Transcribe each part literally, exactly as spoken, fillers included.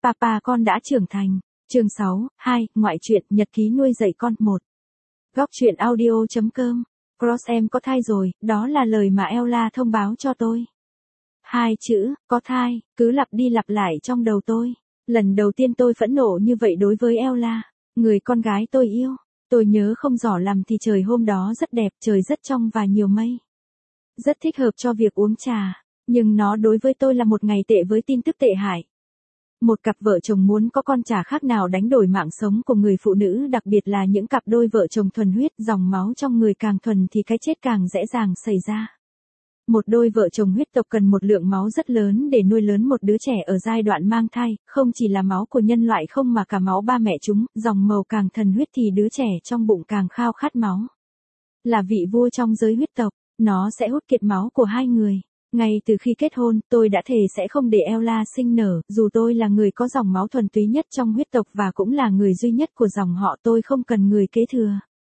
Papa con đã trưởng thành. Chương sáu, hai, ngoại truyện, nhật ký nuôi dạy con một. Góc truyện audio chấm com. Cross em có thai rồi, đó là lời mà Ella thông báo cho tôi. Hai chữ, có thai, cứ lặp đi lặp lại trong đầu tôi. Lần đầu tiên tôi phẫn nộ như vậy đối với Ella, người con gái tôi yêu. Tôi nhớ không rõ lầm thì trời hôm đó rất đẹp, trời rất trong và nhiều mây. Rất thích hợp cho việc uống trà, nhưng nó đối với tôi là một ngày tệ với tin tức tệ hại. Một cặp vợ chồng muốn có con chả khác nào đánh đổi mạng sống của người phụ nữ, đặc biệt là những cặp đôi vợ chồng thuần huyết, dòng máu trong người càng thuần thì cái chết càng dễ dàng xảy ra. Một đôi vợ chồng huyết tộc cần một lượng máu rất lớn để nuôi lớn một đứa trẻ ở giai đoạn mang thai, không chỉ là máu của nhân loại không mà cả máu ba mẹ chúng, dòng màu càng thuần huyết thì đứa trẻ trong bụng càng khao khát máu. Là vị vua trong giới huyết tộc, nó sẽ hút kiệt máu của hai người. Ngay từ khi kết hôn, tôi đã thề sẽ không để Ella sinh nở, dù tôi là người có dòng máu thuần túy nhất trong huyết tộc và cũng là người duy nhất của dòng họ, tôi không cần người kế thừa.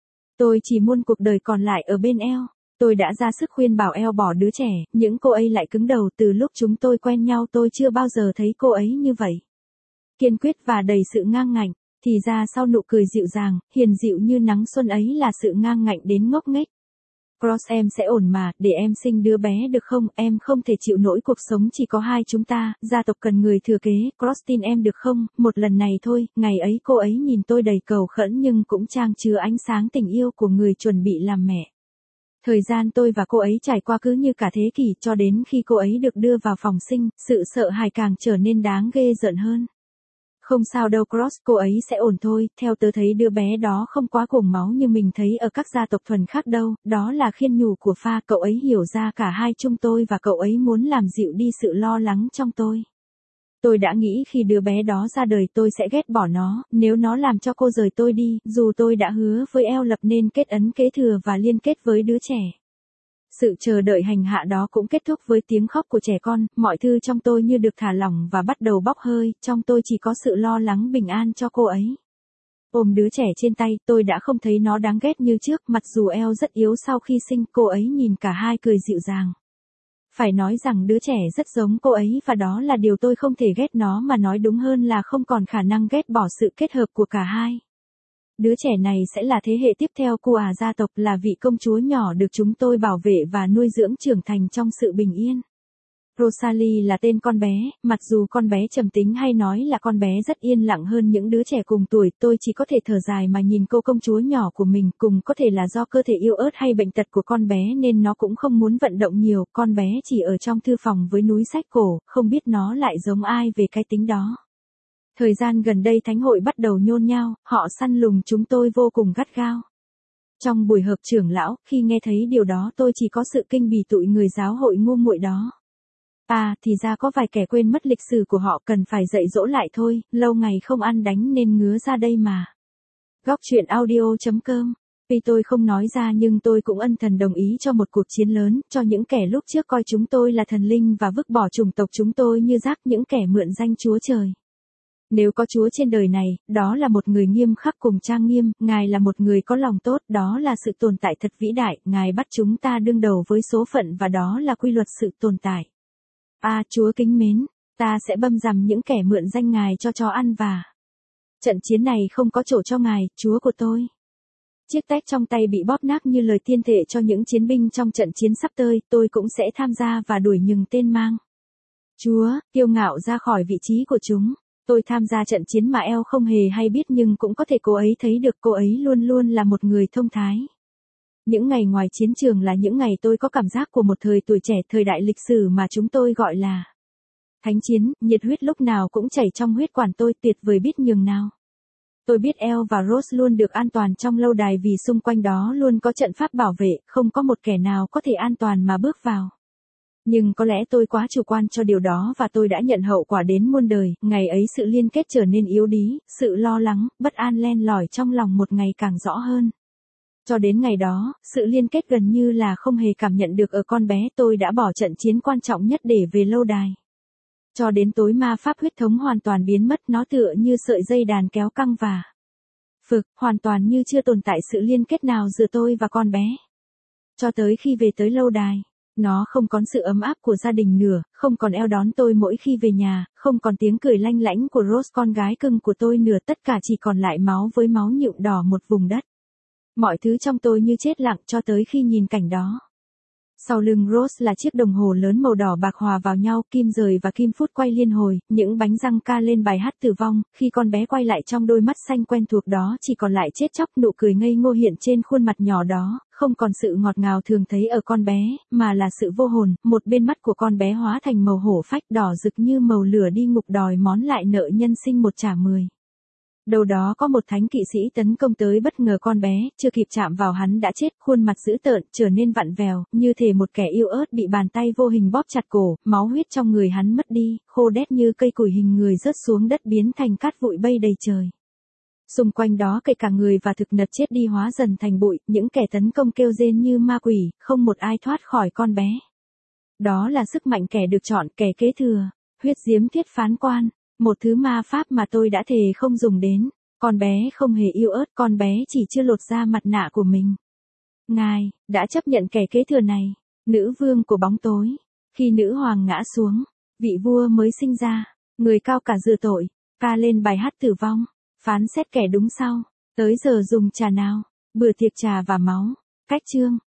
Tôi chỉ muốn cuộc đời còn lại ở bên Elle. Tôi đã ra sức khuyên bảo Elle bỏ đứa trẻ, nhưng cô ấy lại cứng đầu. Từ lúc chúng tôi quen nhau tôi chưa bao giờ thấy cô ấy như vậy. Kiên quyết và đầy sự ngang ngạnh, thì ra sau nụ cười dịu dàng, hiền dịu như nắng xuân ấy là sự ngang ngạnh đến ngốc nghếch. Cross em sẽ ổn mà, để em sinh đứa bé được không, em không thể chịu nổi cuộc sống chỉ có hai chúng ta, gia tộc cần người thừa kế, Cross tin em được không, một lần này thôi. Ngày ấy cô ấy nhìn tôi đầy cầu khẩn nhưng cũng chan chứa ánh sáng tình yêu của người chuẩn bị làm mẹ. Thời gian tôi và cô ấy trải qua cứ như cả thế kỷ, cho đến khi cô ấy được đưa vào phòng sinh, sự sợ hãi càng trở nên đáng ghê rợn hơn. Không sao đâu Cross, cô ấy sẽ ổn thôi, theo tớ thấy đứa bé đó không quá cuồng máu như mình thấy ở các gia tộc thuần khác đâu, đó là khiên nhủ của pha, cậu ấy hiểu ra cả hai chúng tôi và cậu ấy muốn làm dịu đi sự lo lắng trong tôi. Tôi đã nghĩ khi đứa bé đó ra đời tôi sẽ ghét bỏ nó, nếu nó làm cho cô rời tôi đi, dù tôi đã hứa với Elle lập nên kết ấn kế thừa và liên kết với đứa trẻ. Sự chờ đợi hành hạ đó cũng kết thúc với tiếng khóc của trẻ con, mọi thứ trong tôi như được thả lỏng và bắt đầu bốc hơi, trong tôi chỉ có sự lo lắng bình an cho cô ấy. Ôm đứa trẻ trên tay, tôi đã không thấy nó đáng ghét như trước, mặc dù Elle rất yếu sau khi sinh, cô ấy nhìn cả hai cười dịu dàng. Phải nói rằng đứa trẻ rất giống cô ấy và đó là điều tôi không thể ghét nó mà nói đúng hơn là không còn khả năng ghét bỏ sự kết hợp của cả hai. Đứa trẻ này sẽ là thế hệ tiếp theo của à gia tộc, là vị công chúa nhỏ được chúng tôi bảo vệ và nuôi dưỡng trưởng thành trong sự bình yên. Rosalie là tên con bé, mặc dù con bé trầm tính hay nói là con bé rất yên lặng hơn những đứa trẻ cùng tuổi, tôi chỉ có thể thở dài mà nhìn cô công chúa nhỏ của mình, cùng có thể là do cơ thể yếu ớt hay bệnh tật của con bé nên nó cũng không muốn vận động nhiều, con bé chỉ ở trong thư phòng với núi sách cổ, không biết nó lại giống ai về cái tính đó. Thời gian gần đây thánh hội bắt đầu nhôn nhao, họ săn lùng chúng tôi vô cùng gắt gao. Trong buổi họp trưởng lão, khi nghe thấy điều đó tôi chỉ có sự kinh bỉ tụi người giáo hội ngu muội đó. À, thì ra có vài kẻ quên mất lịch sử của họ, cần phải dạy dỗ lại thôi, lâu ngày không ăn đánh nên ngứa ra đây mà. Góc truyện audio chấm com. Vì tôi không nói ra nhưng tôi cũng ân thần đồng ý cho một cuộc chiến lớn, cho những kẻ lúc trước coi chúng tôi là thần linh và vứt bỏ chủng tộc chúng tôi như rác, những kẻ mượn danh Chúa Trời. Nếu có Chúa trên đời này, đó là một người nghiêm khắc cùng trang nghiêm, Ngài là một người có lòng tốt, đó là sự tồn tại thật vĩ đại, Ngài bắt chúng ta đương đầu với số phận và đó là quy luật sự tồn tại. À, Chúa kính mến, ta sẽ băm dằm những kẻ mượn danh Ngài cho chó ăn và trận chiến này không có chỗ cho Ngài, Chúa của tôi. Chiếc tách trong tay bị bóp nát như lời tiên thệ cho những chiến binh trong trận chiến sắp tới, tôi cũng sẽ tham gia và đuổi nhừng tên mang Chúa, kiêu ngạo ra khỏi vị trí của chúng. Tôi tham gia trận chiến mà Elle không hề hay biết nhưng cũng có thể cô ấy thấy được, cô ấy luôn luôn là một người thông thái. Những ngày ngoài chiến trường là những ngày tôi có cảm giác của một thời tuổi trẻ, thời đại lịch sử mà chúng tôi gọi là thánh chiến, nhiệt huyết lúc nào cũng chảy trong huyết quản tôi, tuyệt vời biết nhường nào. Tôi biết Elle và Rose luôn được an toàn trong lâu đài vì xung quanh đó luôn có trận pháp bảo vệ, không có một kẻ nào có thể an toàn mà bước vào. Nhưng có lẽ tôi quá chủ quan cho điều đó và tôi đã nhận hậu quả đến muôn đời, ngày ấy sự liên kết trở nên yếu đuối, sự lo lắng, bất an len lỏi trong lòng một ngày càng rõ hơn. Cho đến ngày đó, sự liên kết gần như là không hề cảm nhận được ở con bé, tôi đã bỏ trận chiến quan trọng nhất để về lâu đài. Cho đến tối ma pháp huyết thống hoàn toàn biến mất, nó tựa như sợi dây đàn kéo căng và phực, hoàn toàn như chưa tồn tại sự liên kết nào giữa tôi và con bé. Cho tới khi về tới lâu đài, Nó không còn sự ấm áp của gia đình nữa, không còn eo đón tôi mỗi khi về nhà, không còn tiếng cười lanh lảnh của Rose con gái cưng của tôi nữa, tất cả chỉ còn lại máu với máu nhuộm đỏ một vùng đất. Mọi thứ trong tôi như chết lặng cho tới khi nhìn cảnh đó. Sau lưng Rose là chiếc đồng hồ lớn màu đỏ bạc hòa vào nhau, kim rời và kim phút quay liên hồi, những bánh răng ca lên bài hát tử vong, khi con bé quay lại trong đôi mắt xanh quen thuộc đó chỉ còn lại chết chóc, nụ cười ngây ngô hiện trên khuôn mặt nhỏ đó, không còn sự ngọt ngào thường thấy ở con bé, mà là sự vô hồn, một bên mắt của con bé hóa thành màu hổ phách đỏ rực như màu lửa đi ngục đòi món lại nợ nhân sinh một trả mười. Đâu đó có một thánh kỵ sĩ tấn công tới, bất ngờ con bé, chưa kịp chạm vào hắn đã chết, khuôn mặt dữ tợn, trở nên vặn vẹo, như thể một kẻ yêu ớt bị bàn tay vô hình bóp chặt cổ, máu huyết trong người hắn mất đi, khô đét như cây củi, hình người rớt xuống đất biến thành cát bụi bay đầy trời. Xung quanh đó cây cả người và thực vật chết đi hóa dần thành bụi, những kẻ tấn công kêu rên như ma quỷ, không một ai thoát khỏi con bé. Đó là sức mạnh kẻ được chọn, kẻ kế thừa, huyết diếm thiết phán quan. Một thứ ma pháp mà tôi đã thề không dùng đến. Con bé không hề yếu ớt, con bé chỉ chưa lột ra mặt nạ của mình. Ngài đã chấp nhận kẻ kế thừa này, nữ vương của bóng tối. Khi nữ hoàng ngã xuống, vị vua mới sinh ra, người cao cả rửa tội, ca lên bài hát tử vong, phán xét kẻ đúng sau. Tới giờ dùng trà nào, bữa tiệc trà và máu. Cách chương